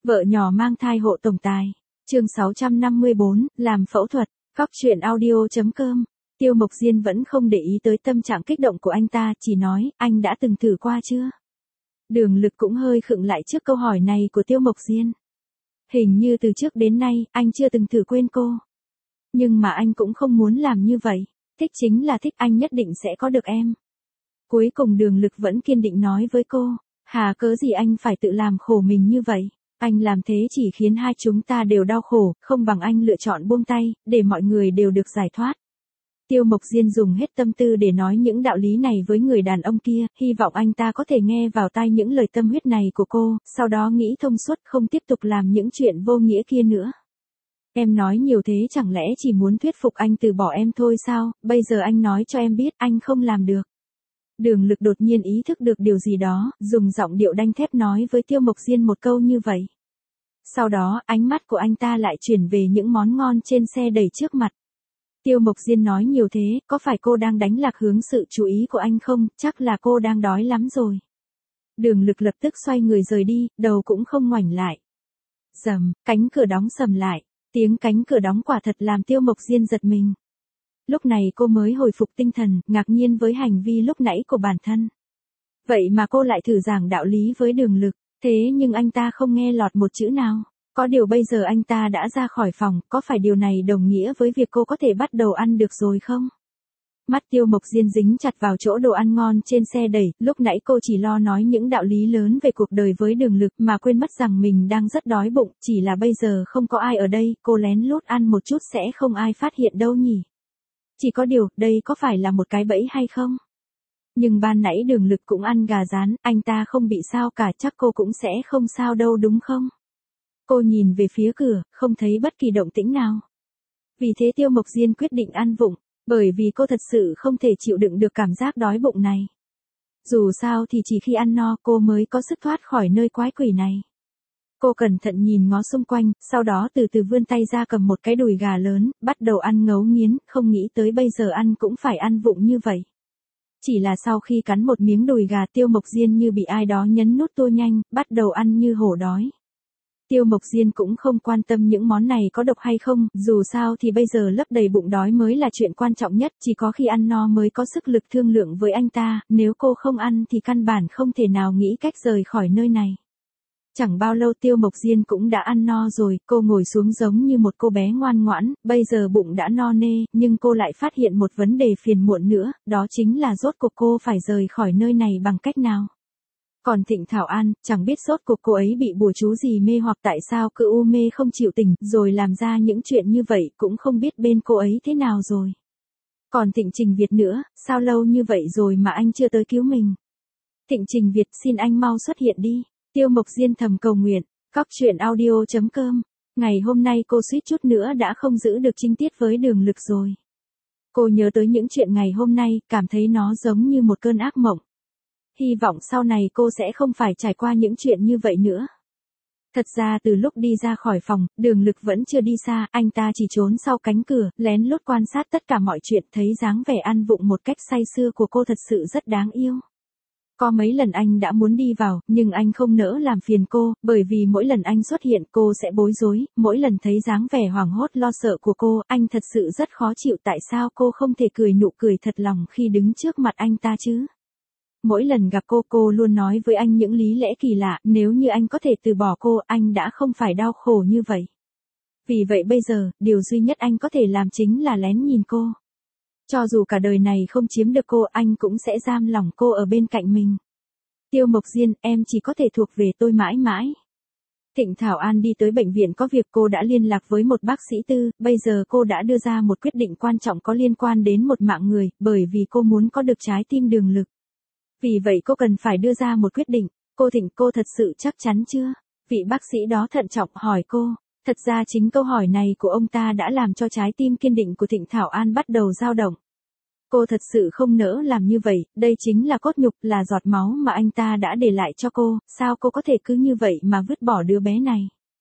Vợ nhỏ mang thai hộ tổng tài. Chương 654, làm phẫu thuật. Góc truyện audio.com. Tiêu Mộc Diên vẫn không để ý tới tâm trạng kích động của anh ta, chỉ nói, anh đã từng thử qua chưa? Đường Lực cũng hơi khựng lại trước câu hỏi này của Tiêu Mộc Diên. Hình như từ trước đến nay, anh chưa từng thử quên cô. Nhưng mà anh cũng không muốn làm như vậy. Thích chính là thích, anh nhất định sẽ có được em. Cuối cùng Đường Lực vẫn kiên định nói với cô, hà cớ gì anh phải tự làm khổ mình như vậy? Anh làm thế chỉ khiến hai chúng ta đều đau khổ, không bằng anh lựa chọn buông tay, để mọi người đều được giải thoát. Tiêu Mộc Diên dùng hết tâm tư để nói những đạo lý này với người đàn ông kia, hy vọng anh ta có thể nghe vào tai những lời tâm huyết này của cô, sau đó nghĩ thông suốt không tiếp tục làm những chuyện vô nghĩa kia nữa. Em nói nhiều thế chẳng lẽ chỉ muốn thuyết phục anh từ bỏ em thôi sao, bây giờ anh nói cho em biết anh không làm được. Đường Lực đột nhiên ý thức được điều gì đó, dùng giọng điệu đanh thép nói với Tiêu Mộc Diên một câu như vậy. Sau đó, ánh mắt của anh ta lại chuyển về những món ngon trên xe đẩy trước mặt. Tiêu Mộc Diên nói nhiều thế, có phải cô đang đánh lạc hướng sự chú ý của anh không, chắc là cô đang đói lắm rồi. Đường Lực lập tức xoay người rời đi, đầu cũng không ngoảnh lại. Rầm, cánh cửa đóng sầm lại, tiếng cánh cửa đóng quả thật làm Tiêu Mộc Diên giật mình. Lúc này cô mới hồi phục tinh thần, ngạc nhiên với hành vi lúc nãy của bản thân. Vậy mà cô lại thử giảng đạo lý với Đường Lực, thế nhưng anh ta không nghe lọt một chữ nào. Có điều bây giờ anh ta đã ra khỏi phòng, có phải điều này đồng nghĩa với việc cô có thể bắt đầu ăn được rồi không? Mắt Tiêu Mộc Diên dính chặt vào chỗ đồ ăn ngon trên xe đẩy, lúc nãy cô chỉ lo nói những đạo lý lớn về cuộc đời với Đường Lực mà quên mất rằng mình đang rất đói bụng, chỉ là bây giờ không có ai ở đây, cô lén lút ăn một chút sẽ không ai phát hiện đâu nhỉ? Chỉ có điều, đây có phải là một cái bẫy hay không? Nhưng ban nãy Đường Lực cũng ăn gà rán, anh ta không bị sao cả, chắc cô cũng sẽ không sao đâu đúng không? Cô nhìn về phía cửa, không thấy bất kỳ động tĩnh nào. Vì thế Tiêu Mộc Diên quyết định ăn vụng, bởi vì cô thật sự không thể chịu đựng được cảm giác đói bụng này. Dù sao thì chỉ khi ăn no cô mới có sức thoát khỏi nơi quái quỷ này. Cô cẩn thận nhìn ngó xung quanh, sau đó từ từ vươn tay ra cầm một cái đùi gà lớn, bắt đầu ăn ngấu nghiến, không nghĩ tới bây giờ ăn cũng phải ăn vụng như vậy. Chỉ là sau khi cắn một miếng đùi gà Tiêu Mộc Diên như bị ai đó nhấn nút tua nhanh, bắt đầu ăn như hổ đói. Tiêu Mộc Diên cũng không quan tâm những món này có độc hay không, dù sao thì bây giờ lấp đầy bụng đói mới là chuyện quan trọng nhất, chỉ có khi ăn no mới có sức lực thương lượng với anh ta, nếu cô không ăn thì căn bản không thể nào nghĩ cách rời khỏi nơi này. Chẳng bao lâu Tiêu Mộc Diên cũng đã ăn no rồi, cô ngồi xuống giống như một cô bé ngoan ngoãn, bây giờ bụng đã no nê, nhưng cô lại phát hiện một vấn đề phiền muộn nữa, đó chính là rốt cuộc cô phải rời khỏi nơi này bằng cách nào. Còn Thịnh Thảo An, chẳng biết rốt cuộc cô ấy bị bùa chú gì mê hoặc tại sao cứ u mê không chịu tỉnh, rồi làm ra những chuyện như vậy, cũng không biết bên cô ấy thế nào rồi. Còn Thịnh Trình Việt nữa, sao lâu như vậy rồi mà anh chưa tới cứu mình. Thịnh Trình Việt, xin anh mau xuất hiện đi. Tiêu Mộc Diên thầm cầu nguyện. Góc truyện audio.com. Ngày hôm nay cô suýt chút nữa đã không giữ được trinh tiết với Đường Lực rồi. Cô nhớ tới những chuyện ngày hôm nay, cảm thấy nó giống như một cơn ác mộng. Hy vọng sau này cô sẽ không phải trải qua những chuyện như vậy nữa. Thật ra từ lúc đi ra khỏi phòng, Đường Lực vẫn chưa đi xa, anh ta chỉ trốn sau cánh cửa, lén lút quan sát tất cả mọi chuyện, thấy dáng vẻ ăn vụng một cách say sưa của cô thật sự rất đáng yêu. Có mấy lần anh đã muốn đi vào, nhưng anh không nỡ làm phiền cô, bởi vì mỗi lần anh xuất hiện cô sẽ bối rối, mỗi lần thấy dáng vẻ hoảng hốt lo sợ của cô, anh thật sự rất khó chịu tại sao cô không thể cười nụ cười thật lòng khi đứng trước mặt anh ta chứ. Mỗi lần gặp cô luôn nói với anh những lý lẽ kỳ lạ, nếu như anh có thể từ bỏ cô, anh đã không phải đau khổ như vậy. Vì vậy bây giờ, điều duy nhất anh có thể làm chính là lén nhìn cô. Cho dù cả đời này không chiếm được cô, anh cũng sẽ giam lòng cô ở bên cạnh mình. Tiêu Mộc Diên, em chỉ có thể thuộc về tôi mãi mãi. Thịnh Thảo An đi tới bệnh viện có việc, cô đã liên lạc với một bác sĩ tư, bây giờ cô đã đưa ra một quyết định quan trọng có liên quan đến một mạng người, bởi vì cô muốn có được trái tim Đường Lực. Vì vậy cô cần phải đưa ra một quyết định. Cô Thịnh, cô thật sự chắc chắn chưa? Vị bác sĩ đó thận trọng hỏi cô. Thật ra chính câu hỏi này của ông ta đã làm cho trái tim kiên định của Thịnh Thảo An bắt đầu dao động. Cô thật sự không nỡ làm như vậy, đây chính là cốt nhục, là giọt máu mà anh ta đã để lại cho cô, sao cô có thể cứ như vậy mà vứt bỏ đứa bé này?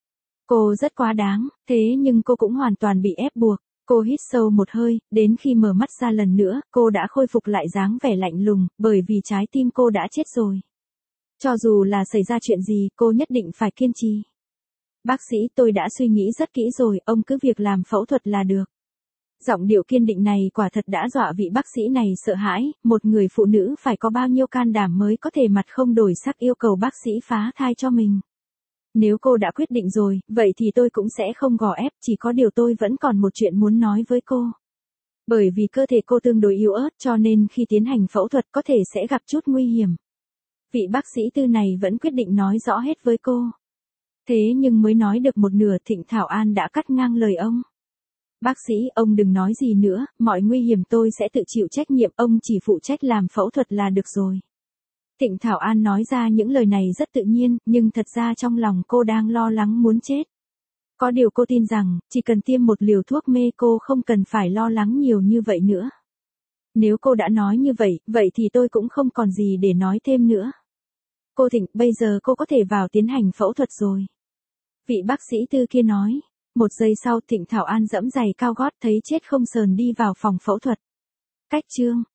Cô rất quá đáng, thế nhưng cô cũng hoàn toàn bị ép buộc. Cô hít sâu một hơi, đến khi mở mắt ra lần nữa, cô đã khôi phục lại dáng vẻ lạnh lùng, bởi vì trái tim cô đã chết rồi. Cho dù là xảy ra chuyện gì, cô nhất định phải kiên trì. Bác sĩ, tôi đã suy nghĩ rất kỹ rồi, ông cứ việc làm phẫu thuật là được. Giọng điệu kiên định này quả thật đã dọa vị bác sĩ này sợ hãi, một người phụ nữ phải có bao nhiêu can đảm mới có thể mặt không đổi sắc yêu cầu bác sĩ phá thai cho mình. Nếu cô đã quyết định rồi, vậy thì tôi cũng sẽ không gò ép, chỉ có điều tôi vẫn còn một chuyện muốn nói với cô. Bởi vì cơ thể cô tương đối yếu ớt cho nên khi tiến hành phẫu thuật có thể sẽ gặp chút nguy hiểm. Vị bác sĩ tư này vẫn quyết định nói rõ hết với cô. Thế nhưng mới nói được một nửa Thịnh Thảo An đã cắt ngang lời ông. Bác sĩ, ông đừng nói gì nữa, mọi nguy hiểm tôi sẽ tự chịu trách nhiệm, ông chỉ phụ trách làm phẫu thuật là được rồi. Thịnh Thảo An nói ra những lời này rất tự nhiên, nhưng thật ra trong lòng cô đang lo lắng muốn chết. Có điều cô tin rằng, chỉ cần tiêm một liều thuốc mê cô không cần phải lo lắng nhiều như vậy nữa. Nếu cô đã nói như vậy, vậy thì tôi cũng không còn gì để nói thêm nữa. Cô Thịnh, bây giờ cô có thể vào tiến hành phẫu thuật rồi. Vị bác sĩ tư kia nói. Một giây sau Thịnh Thảo An giẫm giày cao gót thấy chết không sờn đi vào phòng phẫu thuật. Cách chương